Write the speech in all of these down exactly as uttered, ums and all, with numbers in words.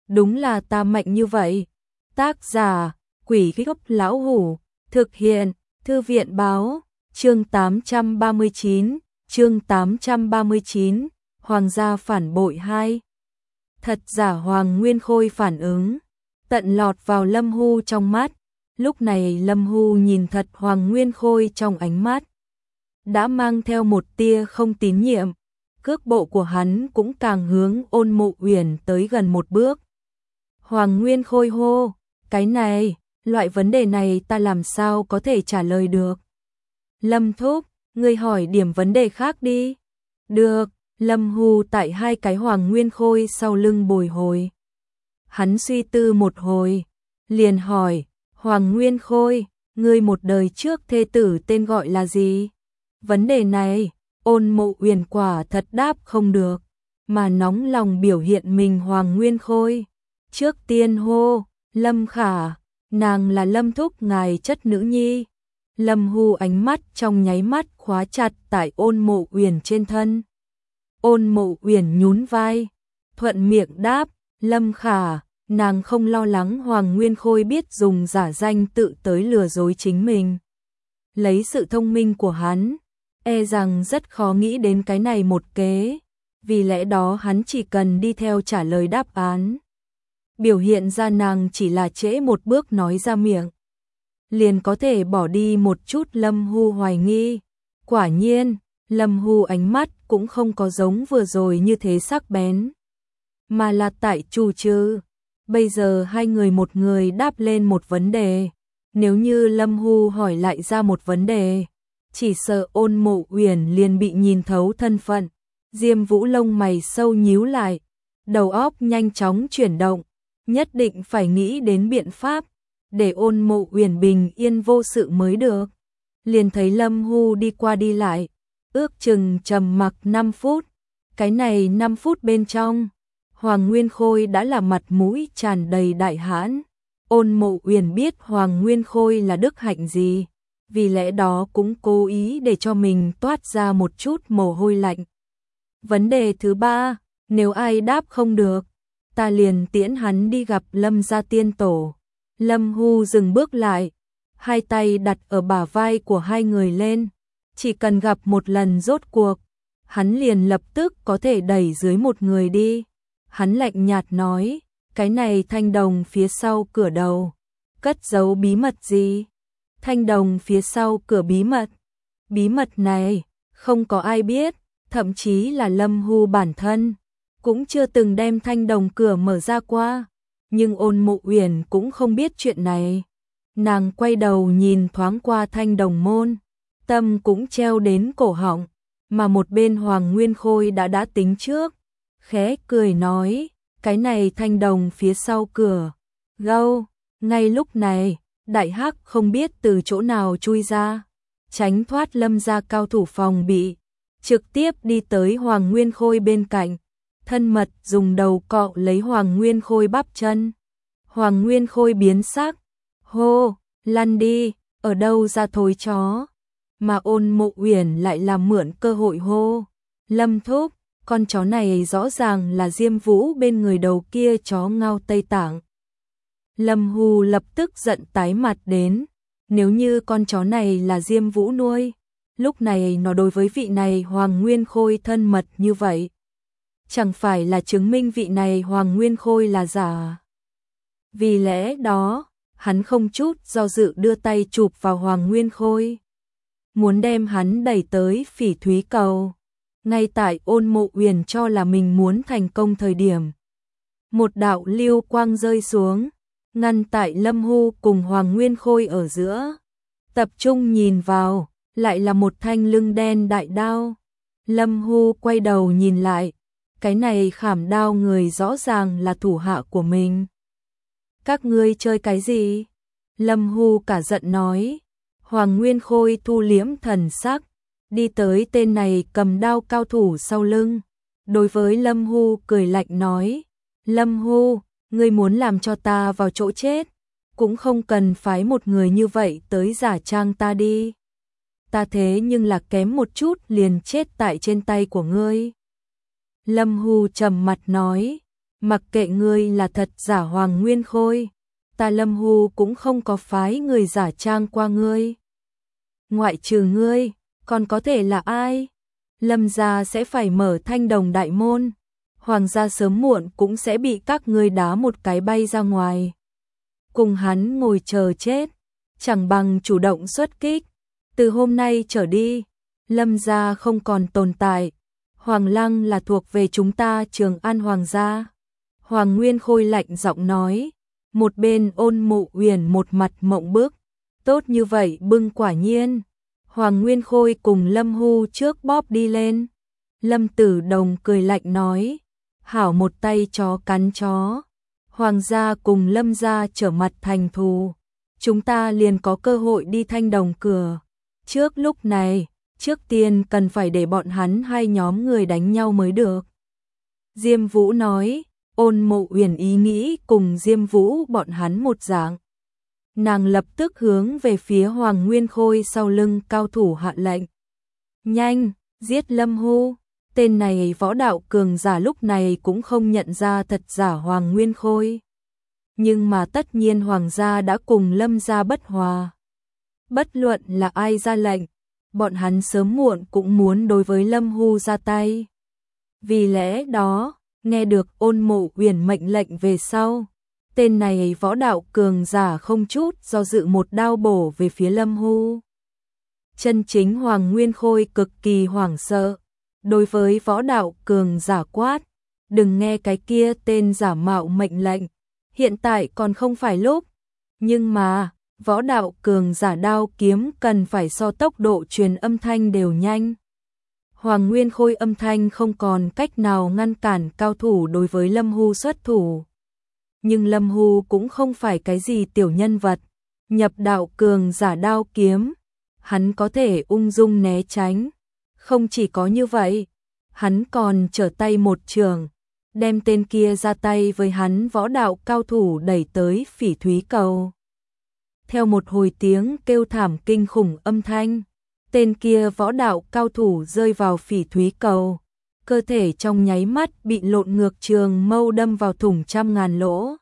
đúng là ta mạnh như vậy. Tác giả, Quỷ Gốc Lão Hủ, thực hiện, Thư viện báo, chương tám trăm ba mươi chín, chương tám trăm ba mươi chín, Hoàng gia phản bội hai. Thật giả Hoàng Nguyên Khôi phản ứng, tận lọt vào Lâm Hu trong mắt, lúc này Lâm Hu nhìn thật Hoàng Nguyên Khôi trong ánh mắt, đã mang theo một tia không tín nhiệm, cước bộ của hắn cũng càng hướng Ôn Mộ Uyển tới gần một bước. Hoàng Nguyên Khôi hô, cái này, loại vấn đề này ta làm sao có thể trả lời được. Lâm thúc, ngươi hỏi điểm vấn đề khác đi. Được, Lâm Hu tại hai cái Hoàng Nguyên Khôi sau lưng bồi hồi. Hắn suy tư một hồi, liền hỏi, Hoàng Nguyên Khôi, ngươi một đời trước thê tử tên gọi là gì? Vấn đề này, Ôn Mộ Uyển quả thật đáp không được, mà nóng lòng biểu hiện mình Hoàng Nguyên Khôi. Trước tiên hô, Lâm Khả, nàng là Lâm thúc ngài chất nữ nhi. Lâm Hu ánh mắt trong nháy mắt khóa chặt tại Ôn Mộ Uyển trên thân. Ôn Mộ Uyển nhún vai, thuận miệng đáp, Lâm Khả, nàng không lo lắng Hoàng Nguyên Khôi biết dùng giả danh tự tới lừa dối chính mình. Lấy sự thông minh của hắn, e rằng rất khó nghĩ đến cái này một kế, vì lẽ đó hắn chỉ cần đi theo trả lời đáp án. Biểu hiện ra nàng chỉ là trễ một bước nói ra miệng, liền có thể bỏ đi một chút Lâm Hu hoài nghi. Quả nhiên, Lâm Hu ánh mắt cũng không có giống vừa rồi như thế sắc bén, mà là tại chủ trừ. Bây giờ hai người một người đáp lên một vấn đề, nếu như Lâm Hu hỏi lại ra một vấn đề, chỉ sợ Ôn Mộ Uyển liền bị nhìn thấu thân phận. Diêm Vũ lông mày sâu nhíu lại, đầu óc nhanh chóng chuyển động, nhất định phải nghĩ đến biện pháp để Ôn Mộ Uyển bình yên vô sự mới được. Liền thấy Lâm Hu đi qua đi lại, ước chừng trầm mặc năm phút. Cái này năm phút bên trong, Hoàng Nguyên Khôi đã là mặt mũi tràn đầy đại hãn. Ôn Mộ Uyển biết Hoàng Nguyên Khôi là đức hạnh gì, vì lẽ đó cũng cố ý để cho mình toát ra một chút mồ hôi lạnh. Vấn đề thứ ba, nếu ai đáp không được, ta liền tiễn hắn đi gặp Lâm gia tiên tổ. Lâm Hu dừng bước lại, hai tay đặt ở bả vai của hai người lên, chỉ cần gặp một lần rốt cuộc, hắn liền lập tức có thể đẩy dưới một người đi. Hắn lạnh nhạt nói, cái này thanh đồng phía sau cửa đầu, cất giấu bí mật gì? Thanh đồng phía sau cửa bí mật. Bí mật này, không có ai biết, thậm chí là Lâm Hu bản thân cũng chưa từng đem thanh đồng cửa mở ra qua. Nhưng Ôn Mộ Uyển cũng không biết chuyện này. Nàng quay đầu nhìn thoáng qua thanh đồng môn, tâm cũng treo đến cổ họng, mà một bên Hoàng Nguyên Khôi đã đã tính trước, khẽ cười nói, cái này thanh đồng phía sau cửa gâu. Ngay lúc này, Đại Hắc không biết từ chỗ nào chui ra, tránh thoát Lâm gia cao thủ phòng bị, trực tiếp đi tới Hoàng Nguyên Khôi bên cạnh, thân mật dùng đầu cọ lấy Hoàng Nguyên Khôi bắp chân. Hoàng Nguyên Khôi biến sắc, hô, lăn đi, ở đâu ra thối chó. Mà Ôn Mộ Uyển lại làm mượn cơ hội hô, Lâm thúc, con chó này rõ ràng là Diêm Vũ bên người đầu kia chó ngao Tây Tạng. Lâm Hu lập tức giận tái mặt đến, nếu như con chó này là Diêm Vũ nuôi, lúc này nó đối với vị này Hoàng Nguyên Khôi thân mật như vậy, chẳng phải là chứng minh vị này Hoàng Nguyên Khôi là giả. Vì lẽ đó, hắn không chút do dự đưa tay chụp vào Hoàng Nguyên Khôi, muốn đem hắn đẩy tới Phỉ Thúy Cầu. Ngay tại Ôn Mộ Uyển cho là mình muốn thành công thời điểm, một đạo lưu quang rơi xuống, ngăn tại Lâm Hu cùng Hoàng Nguyên Khôi ở giữa. Tập trung nhìn vào, lại là một thanh lưng đen đại đao. Lâm Hu quay đầu nhìn lại, cái này khảm đao người rõ ràng là thủ hạ của mình. Các ngươi chơi cái gì? Lâm Hu cả giận nói. Hoàng Nguyên Khôi thu liễm thần sắc, đi tới tên này cầm đao cao thủ sau lưng. Đối với Lâm Hu cười lạnh nói, Lâm Hu, ngươi muốn làm cho ta vào chỗ chết, cũng không cần phái một người như vậy tới giả trang ta đi. Ta thế nhưng là kém một chút liền chết tại trên tay của ngươi. Lâm Hu trầm mặt nói, mặc kệ ngươi là thật giả Hoàng Nguyên Khôi, ta Lâm Hu cũng không có phái người giả trang qua ngươi. Ngoại trừ ngươi, còn có thể là ai? Lâm gia sẽ phải mở Thanh Đồng đại môn, Hoàng gia sớm muộn cũng sẽ bị các ngươi đá một cái bay ra ngoài. Cùng hắn ngồi chờ chết, chẳng bằng chủ động xuất kích. Từ hôm nay trở đi, Lâm gia không còn tồn tại, Hoàng Lăng là thuộc về chúng ta Trường An Hoàng gia. Hoàng Nguyên Khôi lạnh giọng nói, một bên Ôn Mộ Uyển một mặt mộng bức, tốt như vậy bưng quả nhiên. Hoàng Nguyên Khôi cùng Lâm Hu trước bóp đi lên. Lâm Tử Đồng cười lạnh nói, hảo một tay chó cắn chó. Hoàng gia cùng Lâm gia trở mặt thành thù, chúng ta liền có cơ hội đi Thanh Đồng cửa. Trước lúc này, trước tiên cần phải để bọn hắn hai nhóm người đánh nhau mới được. Diêm Vũ nói, Ôn Mộ Uyển ý nghĩ cùng Diêm Vũ bọn hắn một dạng. Nàng lập tức hướng về phía Hoàng Nguyên Khôi sau lưng cao thủ hạ lệnh. Nhanh, giết Lâm Hu. Tên này võ đạo cường giả lúc này cũng không nhận ra thật giả Hoàng Nguyên Khôi. Nhưng mà tất nhiên Hoàng gia đã cùng Lâm gia bất hòa. Bất luận là ai ra lệnh, bọn hắn sớm muộn cũng muốn đối với Lâm Hu ra tay. Vì lẽ đó, nghe được Ôn Mộ Uyển mệnh lệnh về sau, tên này võ đạo cường giả không chút do dự một đao bổ về phía Lâm Hu. Chân chính Hoàng Nguyên Khôi cực kỳ hoảng sợ, đối với võ đạo cường giả quát, đừng nghe cái kia tên giả mạo mệnh lệnh, hiện tại còn không phải lúc, nhưng mà, võ đạo cường giả đao kiếm cần phải so tốc độ truyền âm thanh đều nhanh. Hoàng Nguyên Khôi âm thanh không còn cách nào ngăn cản cao thủ đối với Lâm Hu xuất thủ. Nhưng Lâm Hu cũng không phải cái gì tiểu nhân vật, nhập đạo cường giả đao kiếm, hắn có thể ung dung né tránh. Không chỉ có như vậy, hắn còn trở tay một trường, đem tên kia ra tay với hắn võ đạo cao thủ đẩy tới Phỉ Thúy Cầu. Theo một hồi tiếng kêu thảm kinh khủng âm thanh, tên kia võ đạo cao thủ rơi vào Phỉ Thúy Cầu, cơ thể trong nháy mắt bị lộn ngược trường mâu đâm vào thủng trăm ngàn lỗ.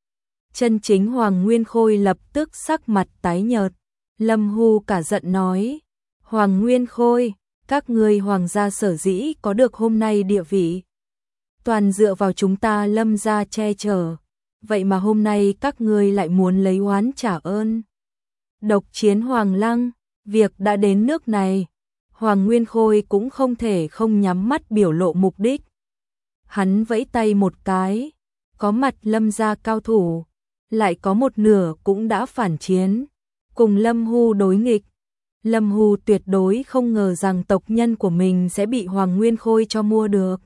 Chân chính Hoàng Nguyên Khôi lập tức sắc mặt tái nhợt, Lâm Hu cả giận nói, Hoàng Nguyên Khôi, các ngươi Hoàng gia sở dĩ có được hôm nay địa vị, toàn dựa vào chúng ta Lâm gia che chở, vậy mà hôm nay các ngươi lại muốn lấy oán trả ơn. Độc chiến Hoàng Lăng, việc đã đến nước này, Hoàng Nguyên Khôi cũng không thể không nhắm mắt biểu lộ mục đích. Hắn vẫy tay một cái, có mặt Lâm gia cao thủ, lại có một nửa cũng đã phản chiến, cùng Lâm Hu đối nghịch. Lâm Hu tuyệt đối không ngờ rằng tộc nhân của mình sẽ bị Hoàng Nguyên Khôi cho mua được.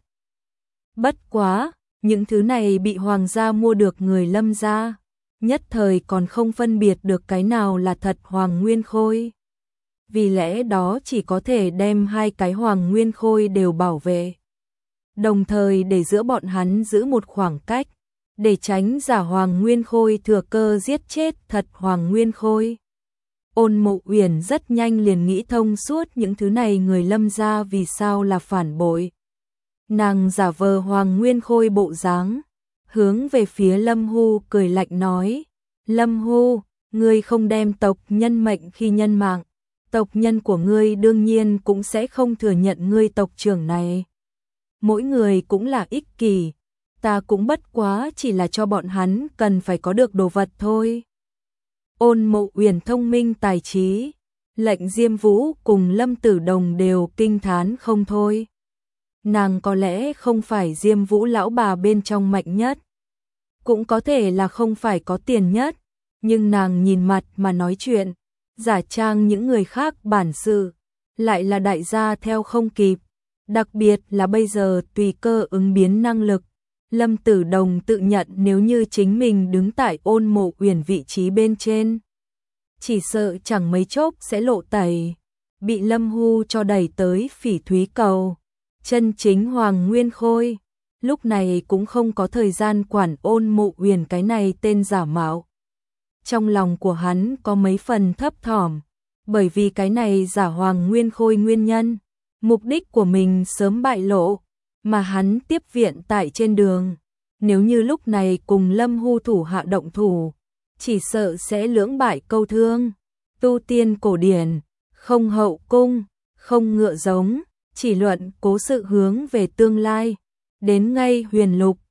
Bất quá, những thứ này bị Hoàng gia mua được người Lâm gia, nhất thời còn không phân biệt được cái nào là thật Hoàng Nguyên Khôi. Vì lẽ đó chỉ có thể đem hai cái Hoàng Nguyên Khôi đều bảo vệ. Đồng thời để giữa bọn hắn giữ một khoảng cách, để tránh giả Hoàng Nguyên Khôi thừa cơ giết chết thật Hoàng Nguyên Khôi. Ôn Mộ Uyển rất nhanh liền nghĩ thông suốt những thứ này người Lâm gia vì sao là phản bội. Nàng giả vờ Hoàng Nguyên Khôi bộ dáng, hướng về phía Lâm Hu cười lạnh nói, Lâm Hu, ngươi không đem tộc nhân mệnh khi nhân mạng, tộc nhân của ngươi đương nhiên cũng sẽ không thừa nhận ngươi tộc trưởng này. Mỗi người cũng là ích kỷ, ta cũng bất quá chỉ là cho bọn hắn cần phải có được đồ vật thôi. Ôn Mộ Uyển thông minh tài trí, lệnh Diêm Vũ cùng Lâm Tử Đồng đều kinh thán không thôi. Nàng có lẽ không phải Diêm Vũ lão bà bên trong mạnh nhất, cũng có thể là không phải có tiền nhất, nhưng nàng nhìn mặt mà nói chuyện, giả trang những người khác bản sự, lại là đại gia theo không kịp, đặc biệt là bây giờ tùy cơ ứng biến năng lực. Lâm Tử Đồng tự nhận nếu như chính mình đứng tại Ôn Mộ Uyển vị trí bên trên, chỉ sợ chẳng mấy chốc sẽ lộ tẩy, bị Lâm Hu cho đẩy tới Phỉ Thúy Cầu. Chân chính Hoàng Nguyên Khôi, lúc này cũng không có thời gian quản Ôn Mộ Uyển cái này tên giả mạo. Trong lòng của hắn có mấy phần thấp thỏm, bởi vì cái này giả Hoàng Nguyên Khôi nguyên nhân, mục đích của mình sớm bại lộ, mà hắn tiếp viện tại trên đường, nếu như lúc này cùng Lâm Hu thủ hạ động thủ, chỉ sợ sẽ lưỡng bại câu thương. Tu tiên cổ điển, không hậu cung, không ngựa giống, chỉ luận cố sự hướng về tương lai. Đến ngay huyền lục,